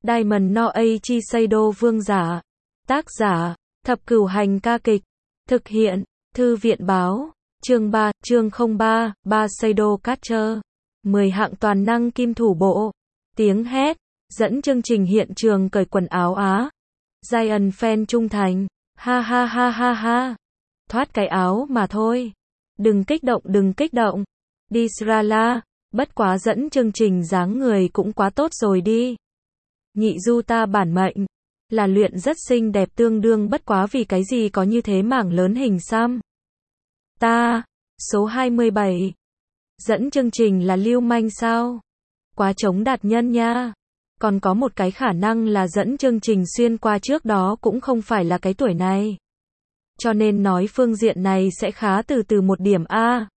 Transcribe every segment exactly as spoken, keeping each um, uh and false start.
Diamond no Aichi Seido vương giả. Tác giả, Thập Cửu Hành ca kịch. Thực hiện, Thư viện báo. Chương ba, chương không ba, ba Seido Catcher. mười hạng toàn năng kim thủ bộ. Tiếng hét, dẫn chương trình hiện trường cởi quần áo Á. Giant fan trung thành. Ha ha ha ha ha. Thoát cái áo mà thôi. Đừng kích động, đừng kích động. Đi Srala, bất quá dẫn chương trình dáng người cũng quá tốt rồi đi. Nhị du ta bản mệnh là luyện rất xinh đẹp tương đương, bất quá vì cái gì có như thế mảng lớn hình xăm. Ta, số hai mươi bảy. Dẫn chương trình là lưu manh sao? Quá chống đạt nhân nha. Còn có một cái khả năng là dẫn chương trình xuyên qua trước đó cũng không phải là cái tuổi này. Cho nên nói phương diện này sẽ khá từ từ một điểm A.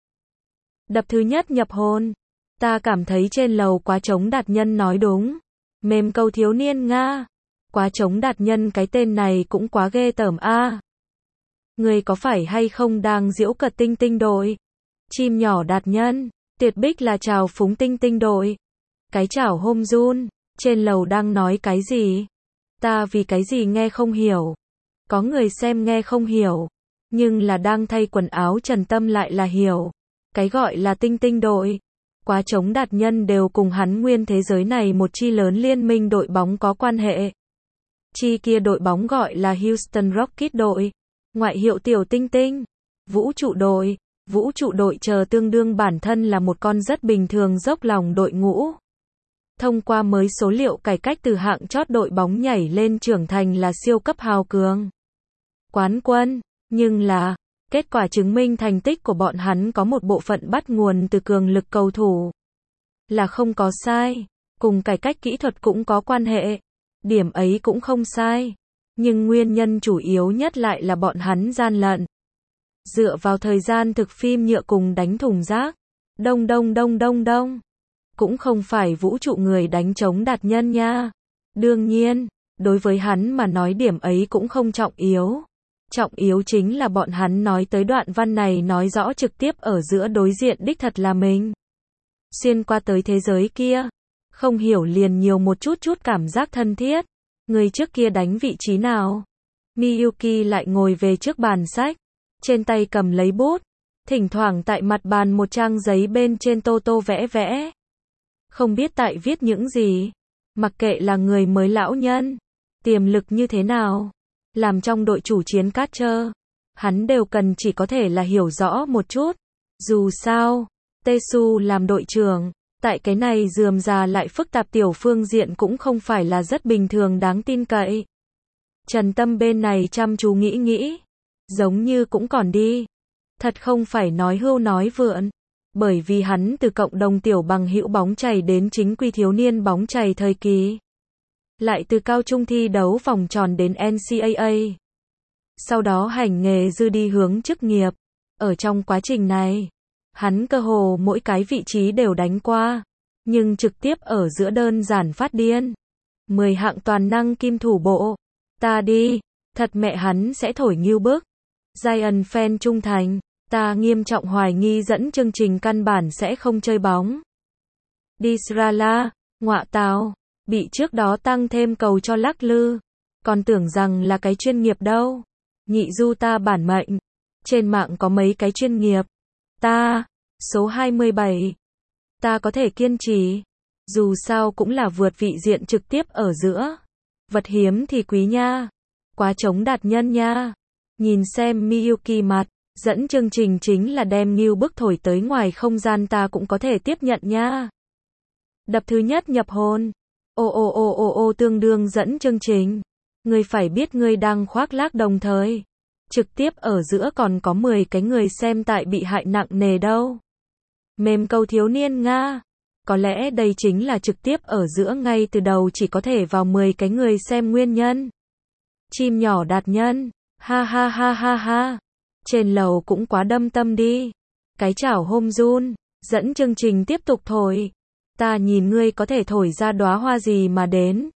Đập thứ nhất nhập hồn. Ta cảm thấy trên lầu quá chống đạt nhân nói đúng. Mềm câu thiếu niên Nga. Quá chống đạt nhân cái tên này cũng quá ghê tởm A. Người có phải hay không đang giễu cợt tinh tinh đội? Chim nhỏ đạt nhân. Tuyệt bích là chào phúng tinh tinh đội. Cái chảo hôm run. Trên lầu đang nói cái gì? Ta vì cái gì nghe không hiểu. Có người xem nghe không hiểu. Nhưng là đang thay quần áo Trần Tâm lại là hiểu. Cái gọi là tinh tinh đội. Quá chống đạt nhân đều cùng hắn nguyên thế giới này một chi lớn liên minh đội bóng có quan hệ. Chi kia đội bóng gọi là Houston Rockets đội. Ngoại hiệu tiểu tinh tinh. Vũ trụ đội. Vũ trụ đội chờ tương đương bản thân là một con rất bình thường dốc lòng đội ngũ. Thông qua mới số liệu cải cách từ hạng chót đội bóng nhảy lên trưởng thành là siêu cấp hào cường. Quán quân. Nhưng là, kết quả chứng minh thành tích của bọn hắn có một bộ phận bắt nguồn từ cường lực cầu thủ. Là không có sai. Cùng cải cách kỹ thuật cũng có quan hệ. Điểm ấy cũng không sai. Nhưng nguyên nhân chủ yếu nhất lại là bọn hắn gian lận. Dựa vào thời gian thực phim nhựa cùng đánh thùng rác. Đông đông đông đông đông. Cũng không phải vũ trụ người đánh chống đạt nhân nha. Đương nhiên, đối với hắn mà nói điểm ấy cũng không trọng yếu. Trọng yếu chính là bọn hắn nói tới đoạn văn này nói rõ trực tiếp ở giữa đối diện đích thật là mình. Xuyên qua tới thế giới kia. Không hiểu liền nhiều một chút chút cảm giác thân thiết. Người trước kia đánh vị trí nào? Miyuki lại ngồi về trước bàn sách. Trên tay cầm lấy bút. Thỉnh thoảng tại mặt bàn một trang giấy bên trên tô tô vẽ vẽ. Không biết tại viết những gì. Mặc kệ là người mới lão nhân. Tiềm lực như thế nào. Làm trong đội chủ chiến catcher. Hắn đều cần chỉ có thể là hiểu rõ một chút. Dù sao. Tesu làm đội trưởng. Tại cái này rườm rà lại phức tạp tiểu phương diện cũng không phải là rất bình thường đáng tin cậy. Trần Tâm bên này chăm chú nghĩ nghĩ. Giống như cũng còn đi. Thật không phải nói hưu nói vượn. Bởi vì hắn từ cộng đồng tiểu bằng hữu bóng chày đến chính quy thiếu niên bóng chày thời kỳ. Lại từ cao trung thi đấu vòng tròn đến en xê a a. Sau đó hành nghề dư đi hướng chức nghiệp. Ở trong quá trình này, hắn cơ hồ mỗi cái vị trí đều đánh qua. Nhưng trực tiếp ở giữa đơn giản phát điên. mười hạng toàn năng kim thủ bộ. Ta đi. Thật mẹ hắn sẽ thổi nghiêu bức. Giant fan trung thành. Ta nghiêm trọng hoài nghi dẫn chương trình căn bản sẽ không chơi bóng. Đi Srala. Ngọa tào. Bị trước đó tăng thêm cầu cho lắc lư. Còn tưởng rằng là cái chuyên nghiệp đâu. Nhị du ta bản mệnh. Trên mạng có mấy cái chuyên nghiệp. Ta. Số hai mươi bảy. Ta có thể kiên trì. Dù sao cũng là vượt vị diện trực tiếp ở giữa. Vật hiếm thì quý nha. Quá chống đạt nhân nha. Nhìn xem Miyuki mặt. Dẫn chương trình chính là đem nghiêu bức thổi tới ngoài không gian ta cũng có thể tiếp nhận nha. Đập thứ nhất nhập hồn. Ô ô ô ô ô tương đương dẫn chương trình. Ngươi phải biết ngươi đang khoác lác đồng thời. Trực tiếp ở giữa còn có mười cái người xem tại bị hại nặng nề đâu. Mềm câu thiếu niên Nga. Có lẽ đây chính là trực tiếp ở giữa ngay từ đầu chỉ có thể vào mười cái người xem nguyên nhân. Chim nhỏ đạt nhân. Ha ha ha ha ha. Trên lầu cũng quá đâm tâm đi. Cái chảo hôm run. Dẫn chương trình tiếp tục thổi. Ta nhìn ngươi có thể thổi ra đóa hoa gì mà đến.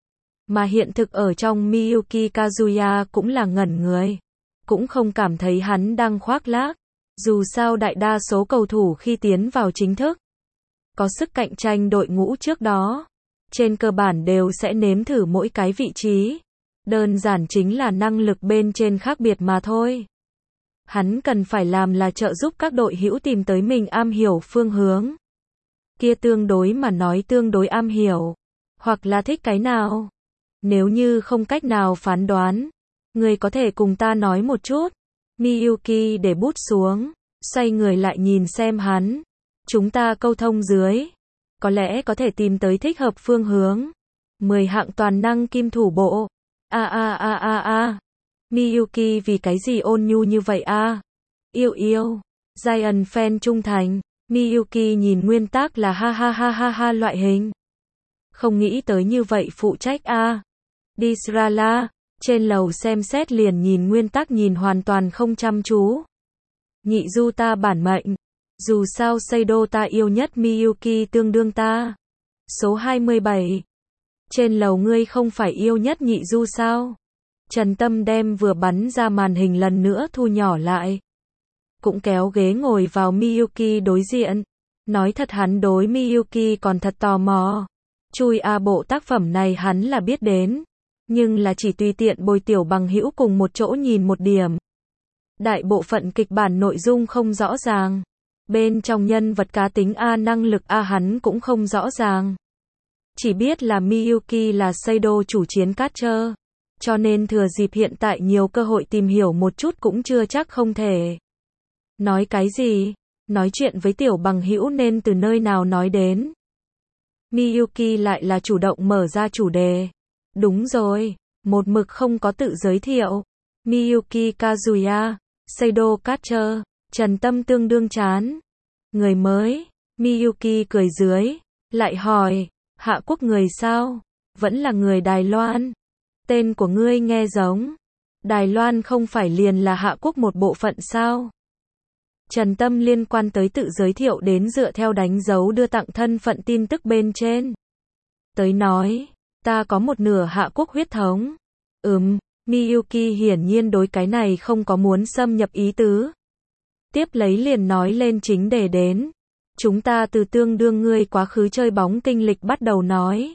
Mà hiện thực ở trong Miyuki Kazuya cũng là ngẩn người. Cũng không cảm thấy hắn đang khoác lác. Dù sao đại đa số cầu thủ khi tiến vào chính thức. Có sức cạnh tranh đội ngũ trước đó. trên cơ bản đều sẽ nếm thử mỗi cái vị trí. Đơn giản chính là năng lực bên trên khác biệt mà thôi. Hắn cần phải làm là trợ giúp các đội hữu tìm tới mình am hiểu phương hướng. Kia tương đối mà nói tương đối am hiểu, hoặc là thích cái nào. Nếu như không cách nào phán đoán, người có thể cùng ta nói một chút. Miyuki để bút xuống, xoay người lại nhìn xem hắn. Chúng ta câu thông dưới, có lẽ có thể tìm tới thích hợp phương hướng. mười hạng toàn năng kim thủ bộ. A a a a a. Miyuki vì cái gì ôn nhu như vậy a? Yêu yêu. Giant fan trung thành. Miyuki nhìn nguyên tác là ha ha ha ha ha loại hình. Không nghĩ tới như vậy phụ trách a. Disrala. Trên lầu xem xét liền nhìn nguyên tắc nhìn hoàn toàn không chăm chú. Nhị du ta bản mệnh. Dù sao Seido ta yêu nhất Miyuki tương đương ta. Số hai mươi bảy. Trên lầu ngươi không phải yêu nhất nhị du sao? Trần Tâm đem vừa bắn ra màn hình lần nữa thu nhỏ lại. Cũng kéo ghế ngồi vào Miyuki đối diện. Nói thật hắn đối Miyuki còn thật tò mò. Chui a bộ tác phẩm này hắn là biết đến. Nhưng là chỉ tùy tiện bồi tiểu bằng hữu cùng một chỗ nhìn một điểm. Đại bộ phận kịch bản nội dung không rõ ràng. Bên trong nhân vật cá tính A năng lực A hắn cũng không rõ ràng. Chỉ biết là Miyuki là Seido chủ chiến Catcher. Cho nên thừa dịp hiện tại nhiều cơ hội tìm hiểu một chút cũng chưa chắc không thể. Nói cái gì? Nói chuyện với tiểu bằng hữu nên từ nơi nào nói đến. Miyuki lại là chủ động mở ra chủ đề. Đúng rồi, một mực không có tự giới thiệu. Miyuki Kazuya, Seido Catcher, Trần Tâm tương đương chán. Người mới, Miyuki cười dưới, lại hỏi, Hạ Quốc người sao? Vẫn là người Đài Loan. Tên của ngươi nghe giống. Đài Loan không phải liền là Hạ Quốc một bộ phận sao? Trần Tâm liên quan tới tự giới thiệu đến dựa theo đánh dấu đưa tặng thân phận tin tức bên trên. Tới nói, ta có một nửa Hạ Quốc huyết thống. Ừm, Miyuki hiển nhiên đối cái này không có muốn xâm nhập ý tứ. Tiếp lấy liền nói lên chính đề đến. Chúng ta từ tương đương ngươi quá khứ chơi bóng kinh lịch bắt đầu nói.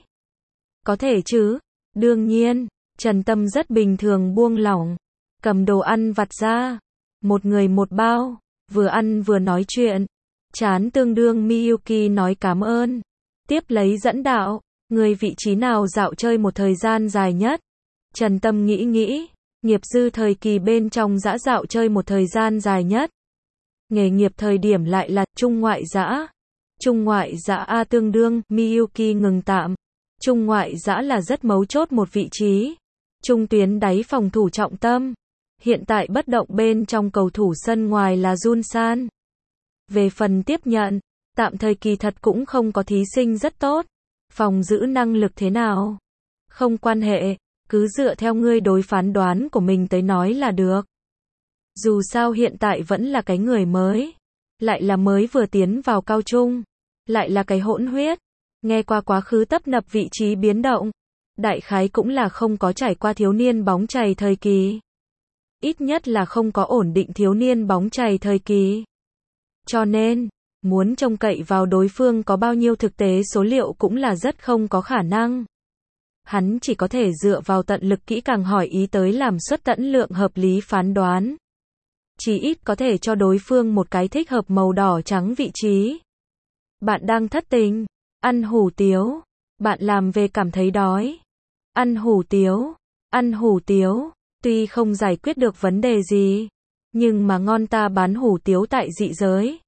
Có thể chứ? Đương nhiên, Trần Tâm rất bình thường buông lỏng. Cầm đồ ăn vặt ra. Một người một bao. Vừa ăn vừa nói chuyện. Chán tương đương Miyuki nói cảm ơn. Tiếp lấy dẫn đạo. Người vị trí nào dạo chơi một thời gian dài nhất? Trần Tâm nghĩ nghĩ. Nghiệp dư thời kỳ bên trong dã dạo chơi một thời gian dài nhất. Nghề nghiệp thời điểm lại là trung ngoại dã. Trung ngoại dã A tương đương, Miyuki ngừng tạm. Trung ngoại dã là rất mấu chốt một vị trí. Trung tuyến đáy phòng thủ trọng tâm. Hiện tại bất động bên trong cầu thủ sân ngoài là Jun San. Về phần tiếp nhận, tạm thời kỳ thật cũng không có thí sinh rất tốt. Phòng giữ năng lực thế nào? Không quan hệ, cứ dựa theo ngươi đối phán đoán của mình tới nói là được. Dù sao hiện tại vẫn là cái người mới, lại là mới vừa tiến vào cao trung, lại là cái hỗn huyết, nghe qua quá khứ tấp nập vị trí biến động, đại khái cũng là không có trải qua thiếu niên bóng chày thời kỳ. Ít nhất là không có ổn định thiếu niên bóng chày thời kỳ. Cho nên, muốn trông cậy vào đối phương có bao nhiêu thực tế số liệu cũng là rất không có khả năng. Hắn chỉ có thể dựa vào tận lực kỹ càng hỏi ý tới làm xuất tận lượng hợp lý phán đoán. Chỉ ít có thể cho đối phương một cái thích hợp màu đỏ trắng vị trí. Bạn đang thất tình, ăn hủ tiếu, bạn làm về cảm thấy đói. Ăn hủ tiếu, ăn hủ tiếu, tuy không giải quyết được vấn đề gì, nhưng mà ngon ta bán hủ tiếu tại dị giới.